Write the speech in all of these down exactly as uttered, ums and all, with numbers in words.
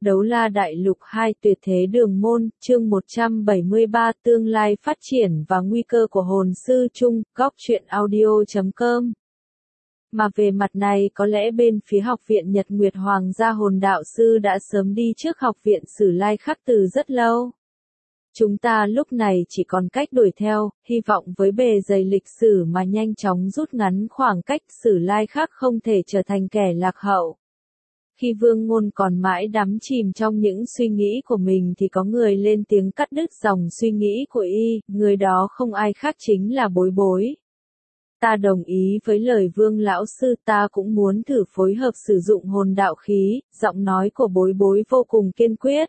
Đấu La Đại Lục hai Tuyệt Thế Đường Môn, chương một trăm bảy mươi ba Tương lai phát triển và nguy cơ của hồn sư chung, góc truyện audio chấm com. Mà về mặt này có lẽ bên phía học viện Nhật Nguyệt Hoàng gia hồn đạo sư đã sớm đi trước học viện Sử Lai Khắc từ rất lâu. Chúng ta lúc này chỉ còn cách đuổi theo, hy vọng với bề dày lịch sử mà nhanh chóng rút ngắn khoảng cách. Sử Lai Khắc không thể trở thành kẻ lạc hậu. Khi Vương Ngôn còn mãi đắm chìm trong những suy nghĩ của mình thì có người lên tiếng cắt đứt dòng suy nghĩ của y, người đó không ai khác chính là Bối Bối. Ta đồng ý với lời Vương lão sư, ta cũng muốn thử phối hợp sử dụng hồn đạo khí, giọng nói của Bối Bối vô cùng kiên quyết.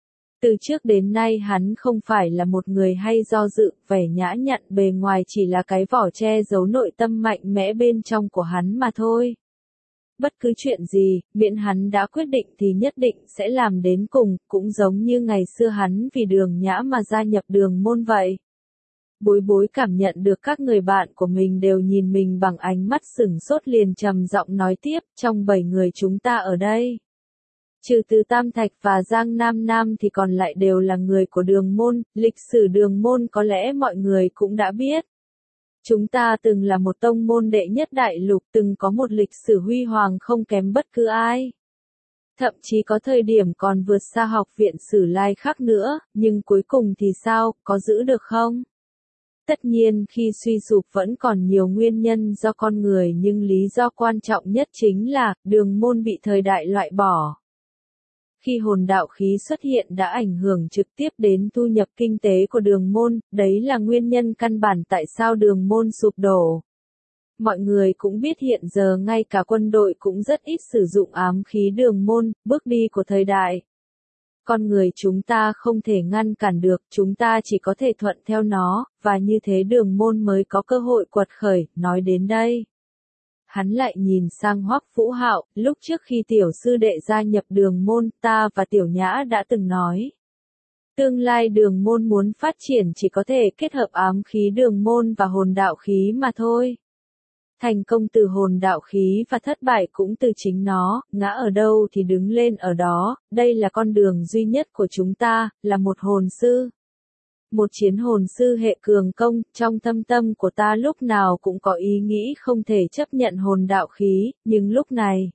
Từ trước đến nay hắn không phải là một người hay do dự, vẻ nhã nhặn bề ngoài chỉ là cái vỏ che giấu nội tâm mạnh mẽ bên trong của hắn mà thôi. Bất cứ chuyện gì, miễn hắn đã quyết định thì nhất định sẽ làm đến cùng, cũng giống như ngày xưa hắn vì Đường Nhã mà gia nhập Đường Môn vậy. Bối Bối cảm nhận được các người bạn của mình đều nhìn mình bằng ánh mắt sửng sốt, liền trầm giọng nói tiếp, trong bảy người chúng ta ở đây, trừ Từ Tam Thạch và Giang Nam Nam thì còn lại đều là người của Đường Môn. Lịch sử Đường Môn có lẽ mọi người cũng đã biết. Chúng ta từng là một tông môn đệ nhất đại lục, từng có một lịch sử huy hoàng không kém bất cứ ai. Thậm chí có thời điểm còn vượt xa học viện Sử Lai Khắc nữa, nhưng cuối cùng thì sao, có giữ được không? Tất nhiên khi suy sụp vẫn còn nhiều nguyên nhân do con người, nhưng lý do quan trọng nhất chính là, Đường Môn bị thời đại loại bỏ. Khi hồn đạo khí xuất hiện đã ảnh hưởng trực tiếp đến thu nhập kinh tế của Đường Môn, đấy là nguyên nhân căn bản tại sao Đường Môn sụp đổ. Mọi người cũng biết hiện giờ ngay cả quân đội cũng rất ít sử dụng ám khí Đường Môn, bước đi của thời đại. Con người chúng ta không thể ngăn cản được, chúng ta chỉ có thể thuận theo nó, và như thế Đường Môn mới có cơ hội quật khởi. Nói đến đây, hắn lại nhìn sang Hoắc Vũ Hạo, lúc trước khi tiểu sư đệ gia nhập Đường Môn, ta và Tiểu Nhã đã từng nói. Tương lai Đường Môn muốn phát triển chỉ có thể kết hợp ám khí Đường Môn và hồn đạo khí mà thôi. Thành công từ hồn đạo khí và thất bại cũng từ chính nó, ngã ở đâu thì đứng lên ở đó, đây là con đường duy nhất của chúng ta, là một hồn sư. Một chiến hồn sư hệ cường công, trong thâm tâm của ta lúc nào cũng có ý nghĩ không thể chấp nhận hồn đạo khí, nhưng lúc này,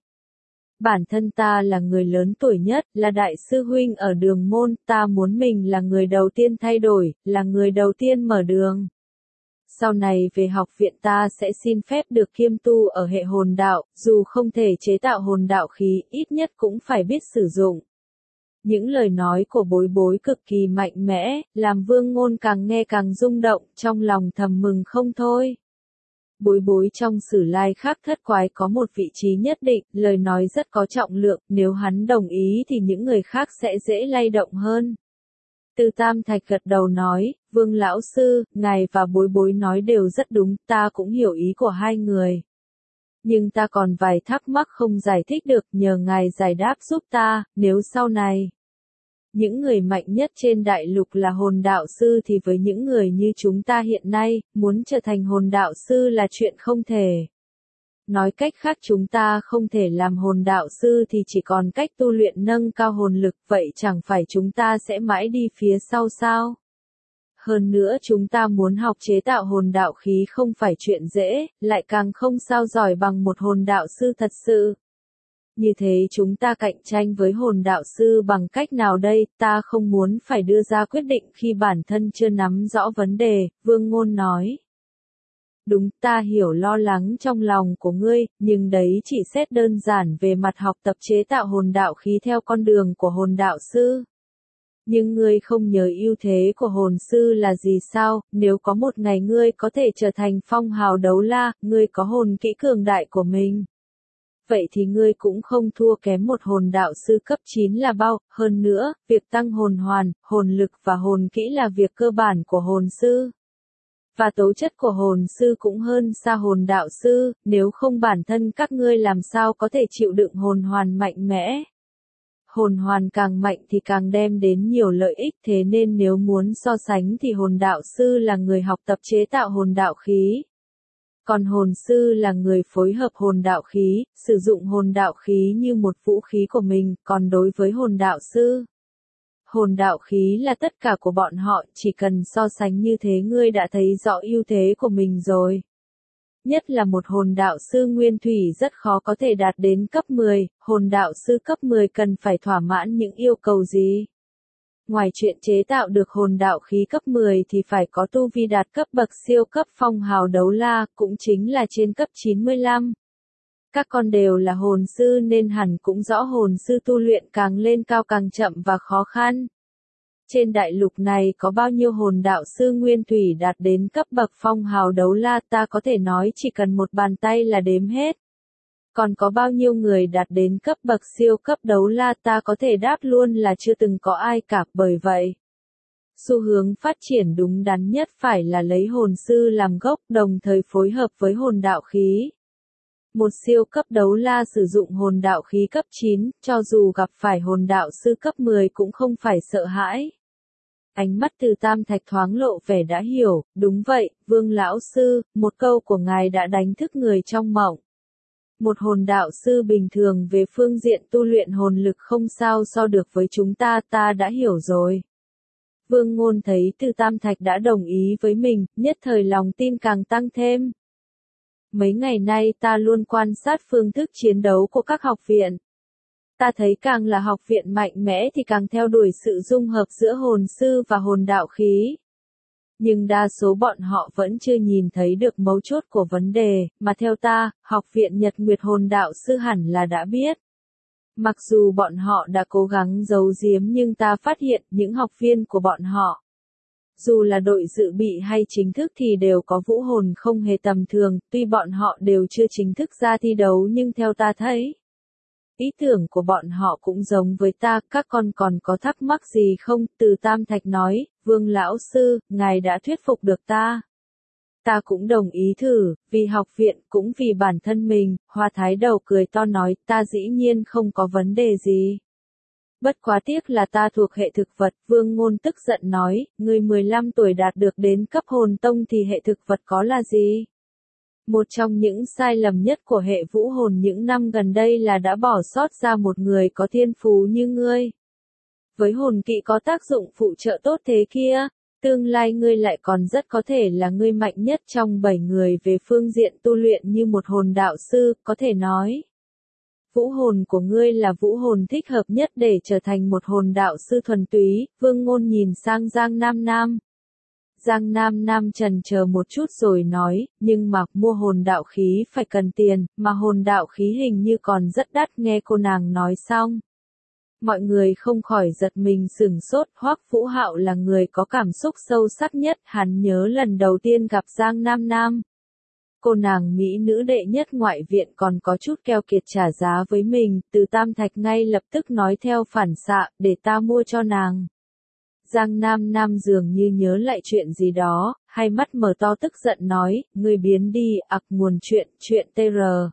bản thân ta là người lớn tuổi nhất, là đại sư huynh ở Đường Môn, ta muốn mình là người đầu tiên thay đổi, là người đầu tiên mở đường. Sau này về học viện ta sẽ xin phép được kiêm tu ở hệ hồn đạo, dù không thể chế tạo hồn đạo khí, ít nhất cũng phải biết sử dụng. Những lời nói của Bối Bối cực kỳ mạnh mẽ, làm Vương Ngôn càng nghe càng rung động, trong lòng thầm mừng không thôi. Bối Bối trong Sử Lai Khắc thất quái có một vị trí nhất định, lời nói rất có trọng lượng, nếu hắn đồng ý thì những người khác sẽ dễ lay động hơn. Từ Tam Thạch gật đầu nói, Vương lão sư, ngài và Bối Bối nói đều rất đúng, ta cũng hiểu ý của hai người. Nhưng ta còn vài thắc mắc không giải thích được, nhờ ngài giải đáp giúp ta. Nếu sau này, những người mạnh nhất trên đại lục là hồn đạo sư thì với những người như chúng ta hiện nay, muốn trở thành hồn đạo sư là chuyện không thể. Nói cách khác chúng ta không thể làm hồn đạo sư thì chỉ còn cách tu luyện nâng cao hồn lực, vậy chẳng phải chúng ta sẽ mãi đi phía sau sao? Hơn nữa chúng ta muốn học chế tạo hồn đạo khí không phải chuyện dễ, lại càng không sao giỏi bằng một hồn đạo sư thật sự. Như thế chúng ta cạnh tranh với hồn đạo sư bằng cách nào đây? Ta không muốn phải đưa ra quyết định khi bản thân chưa nắm rõ vấn đề, Vương Ngôn nói. Đúng, ta hiểu lo lắng trong lòng của ngươi, nhưng đấy chỉ xét đơn giản về mặt học tập chế tạo hồn đạo khí theo con đường của hồn đạo sư. Nhưng ngươi không nhớ ưu thế của hồn sư là gì sao? Nếu có một ngày ngươi có thể trở thành phong hào đấu la, ngươi có hồn kỹ cường đại của mình. Vậy thì ngươi cũng không thua kém một hồn đạo sư cấp chín là bao. Hơn nữa, việc tăng hồn hoàn, hồn lực và hồn kỹ là việc cơ bản của hồn sư. Và tố chất của hồn sư cũng hơn xa hồn đạo sư, nếu không bản thân các ngươi làm sao có thể chịu đựng hồn hoàn mạnh mẽ. Hồn hoàn càng mạnh thì càng đem đến nhiều lợi ích, thế nên nếu muốn so sánh thì hồn đạo sư là người học tập chế tạo hồn đạo khí. Còn hồn sư là người phối hợp hồn đạo khí, sử dụng hồn đạo khí như một vũ khí của mình, còn đối với hồn đạo sư, hồn đạo khí là tất cả của bọn họ, chỉ cần so sánh như thế ngươi đã thấy rõ ưu thế của mình rồi. Nhất là một hồn đạo sư nguyên thủy rất khó có thể đạt đến cấp mười, hồn đạo sư cấp mười cần phải thỏa mãn những yêu cầu gì? Ngoài chuyện chế tạo được hồn đạo khí cấp mười thì phải có tu vi đạt cấp bậc siêu cấp phong hào đấu la, cũng chính là trên cấp chín mươi lăm. Các con đều là hồn sư nên hẳn cũng rõ hồn sư tu luyện càng lên cao càng chậm và khó khăn. Trên đại lục này có bao nhiêu hồn đạo sư nguyên thủy đạt đến cấp bậc phong hào đấu la ta có thể nói chỉ cần một bàn tay là đếm hết. Còn có bao nhiêu người đạt đến cấp bậc siêu cấp đấu la ta có thể đáp luôn là chưa từng có ai cả, bởi vậy. Xu hướng phát triển đúng đắn nhất phải là lấy hồn sư làm gốc đồng thời phối hợp với hồn đạo khí. Một siêu cấp đấu la sử dụng hồn đạo khí cấp chín, cho dù gặp phải hồn đạo sư cấp mười cũng không phải sợ hãi. Ánh mắt Từ Tam Thạch thoáng lộ vẻ đã hiểu, đúng vậy, Vương lão sư, một câu của ngài đã đánh thức người trong mộng. Một hồn đạo sư bình thường về phương diện tu luyện hồn lực không sao so được với chúng ta, ta đã hiểu rồi. Vương Ngôn thấy Từ Tam Thạch đã đồng ý với mình, nhất thời lòng tin càng tăng thêm. Mấy ngày nay ta luôn quan sát phương thức chiến đấu của các học viện. Ta thấy càng là học viện mạnh mẽ thì càng theo đuổi sự dung hợp giữa hồn sư và hồn đạo khí. Nhưng đa số bọn họ vẫn chưa nhìn thấy được mấu chốt của vấn đề, mà theo ta, học viện Nhật Nguyệt hồn đạo sư hẳn là đã biết. Mặc dù bọn họ đã cố gắng giấu giếm nhưng ta phát hiện những học viên của bọn họ, dù là đội dự bị hay chính thức thì đều có vũ hồn không hề tầm thường, tuy bọn họ đều chưa chính thức ra thi đấu nhưng theo ta thấy, ý tưởng của bọn họ cũng giống với ta, các con còn có thắc mắc gì không? Từ Tam Thạch nói, Vương lão sư, ngài đã thuyết phục được ta. Ta cũng đồng ý thử, vì học viện, cũng vì bản thân mình, Hoa Thái Đầu cười to nói, ta dĩ nhiên không có vấn đề gì. Bất quá tiếc là ta thuộc hệ thực vật, Vương Ngôn tức giận nói, người mười lăm tuổi đạt được đến cấp hồn tông thì hệ thực vật có là gì? Một trong những sai lầm nhất của hệ vũ hồn những năm gần đây là đã bỏ sót ra một người có thiên phú như ngươi. Với hồn kỵ có tác dụng phụ trợ tốt thế kia, tương lai ngươi lại còn rất có thể là ngươi mạnh nhất trong bảy người về phương diện tu luyện như một hồn đạo sư, có thể nói. Vũ hồn của ngươi là vũ hồn thích hợp nhất để trở thành một hồn đạo sư thuần túy, Vương Ngôn nhìn sang Giang Nam Nam. Giang Nam Nam chần chờ một chút rồi nói, nhưng mà mua hồn đạo khí phải cần tiền, mà hồn đạo khí hình như còn rất đắt. Nghe cô nàng nói xong, mọi người không khỏi giật mình sửng sốt. Hoắc Vũ Hạo là người có cảm xúc sâu sắc nhất, hắn nhớ lần đầu tiên gặp Giang Nam Nam. Cô nàng mỹ nữ đệ nhất ngoại viện còn có chút keo kiệt trả giá với mình, Từ Tam Thạch ngay lập tức nói theo phản xạ, để ta mua cho nàng. Giang Nam Nam dường như nhớ lại chuyện gì đó, hai mắt mở to tức giận nói, ngươi biến đi, ặc nguồn chuyện, chuyện tr.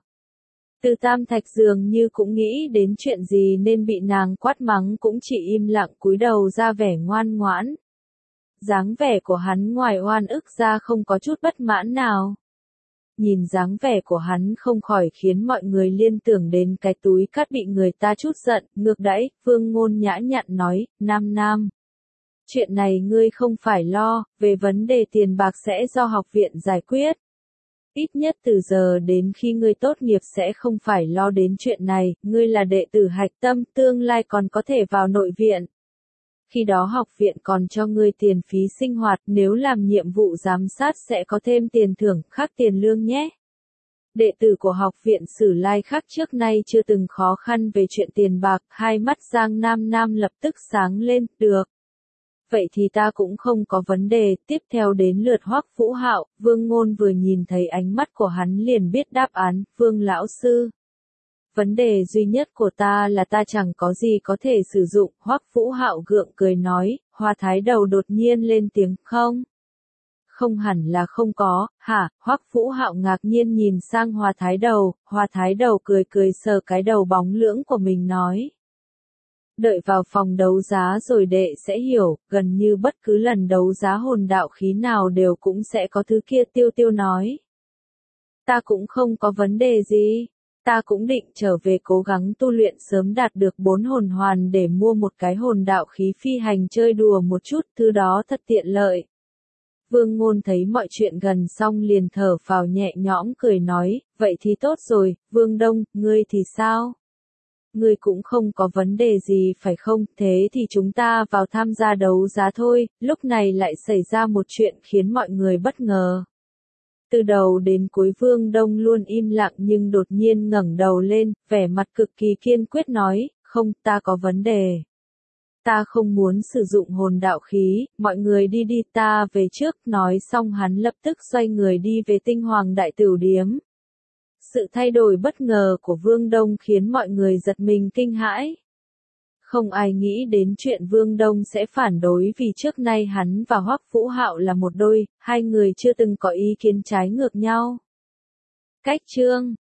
Từ Tam Thạch dường như cũng nghĩ đến chuyện gì nên bị nàng quát mắng cũng chỉ im lặng cúi đầu ra vẻ ngoan ngoãn. Dáng vẻ của hắn ngoài oan ức ra không có chút bất mãn nào. Nhìn dáng vẻ của hắn không khỏi khiến mọi người liên tưởng đến cái túi cát bị người ta chút giận, ngược đãi, Vương Ngôn nhã nhặn nói, Nam Nam. Chuyện này ngươi không phải lo, về vấn đề tiền bạc sẽ do học viện giải quyết. Ít nhất từ giờ đến khi ngươi tốt nghiệp sẽ không phải lo đến chuyện này, ngươi là đệ tử hạch tâm, tương lai còn có thể vào nội viện. Khi đó học viện còn cho ngươi tiền phí sinh hoạt, nếu làm nhiệm vụ giám sát sẽ có thêm tiền thưởng, khác tiền lương nhé. Đệ tử của học viện Sử Lai khác trước nay chưa từng khó khăn về chuyện tiền bạc, hai mắt Giang Nam Nam lập tức sáng lên, được. Vậy thì ta cũng không có vấn đề, tiếp theo đến lượt Hoắc Vũ Hạo, Vương Ngôn vừa nhìn thấy ánh mắt của hắn liền biết đáp án, Vương lão sư. Vấn đề duy nhất của ta là ta chẳng có gì có thể sử dụng, Hoắc Vũ Hạo gượng cười nói, Hoa Thái Đầu đột nhiên lên tiếng, không? Không hẳn là không có, hả? Hoắc Vũ Hạo ngạc nhiên nhìn sang Hoa Thái Đầu, Hoa Thái Đầu cười cười sờ cái đầu bóng lưỡng của mình nói. Đợi vào phòng đấu giá rồi đệ sẽ hiểu, gần như bất cứ lần đấu giá hồn đạo khí nào đều cũng sẽ có thứ kia, Tiêu Tiêu nói. Ta cũng không có vấn đề gì. Ta cũng định trở về cố gắng tu luyện sớm đạt được bốn hồn hoàn để mua một cái hồn đạo khí phi hành chơi đùa một chút, thứ đó thật tiện lợi. Vương Ngôn thấy mọi chuyện gần xong liền thở phào nhẹ nhõm cười nói, vậy thì tốt rồi, Vương Đông, ngươi thì sao? Ngươi cũng không có vấn đề gì phải không, thế thì chúng ta vào tham gia đấu giá thôi, lúc này lại xảy ra một chuyện khiến mọi người bất ngờ. Từ đầu đến cuối Vương Đông luôn im lặng nhưng đột nhiên ngẩng đầu lên, vẻ mặt cực kỳ kiên quyết nói, không, ta có vấn đề. Ta không muốn sử dụng hồn đạo khí, mọi người đi đi ta về trước, nói xong hắn lập tức xoay người đi về Tinh Hoàng Đại Tửu Điếm. Sự thay đổi bất ngờ của Vương Đông khiến mọi người giật mình kinh hãi. Không ai nghĩ đến chuyện Vương Đông sẽ phản đối vì trước nay hắn và Hoắc Vũ Hạo là một đôi, hai người chưa từng có ý kiến trái ngược nhau. Cách chương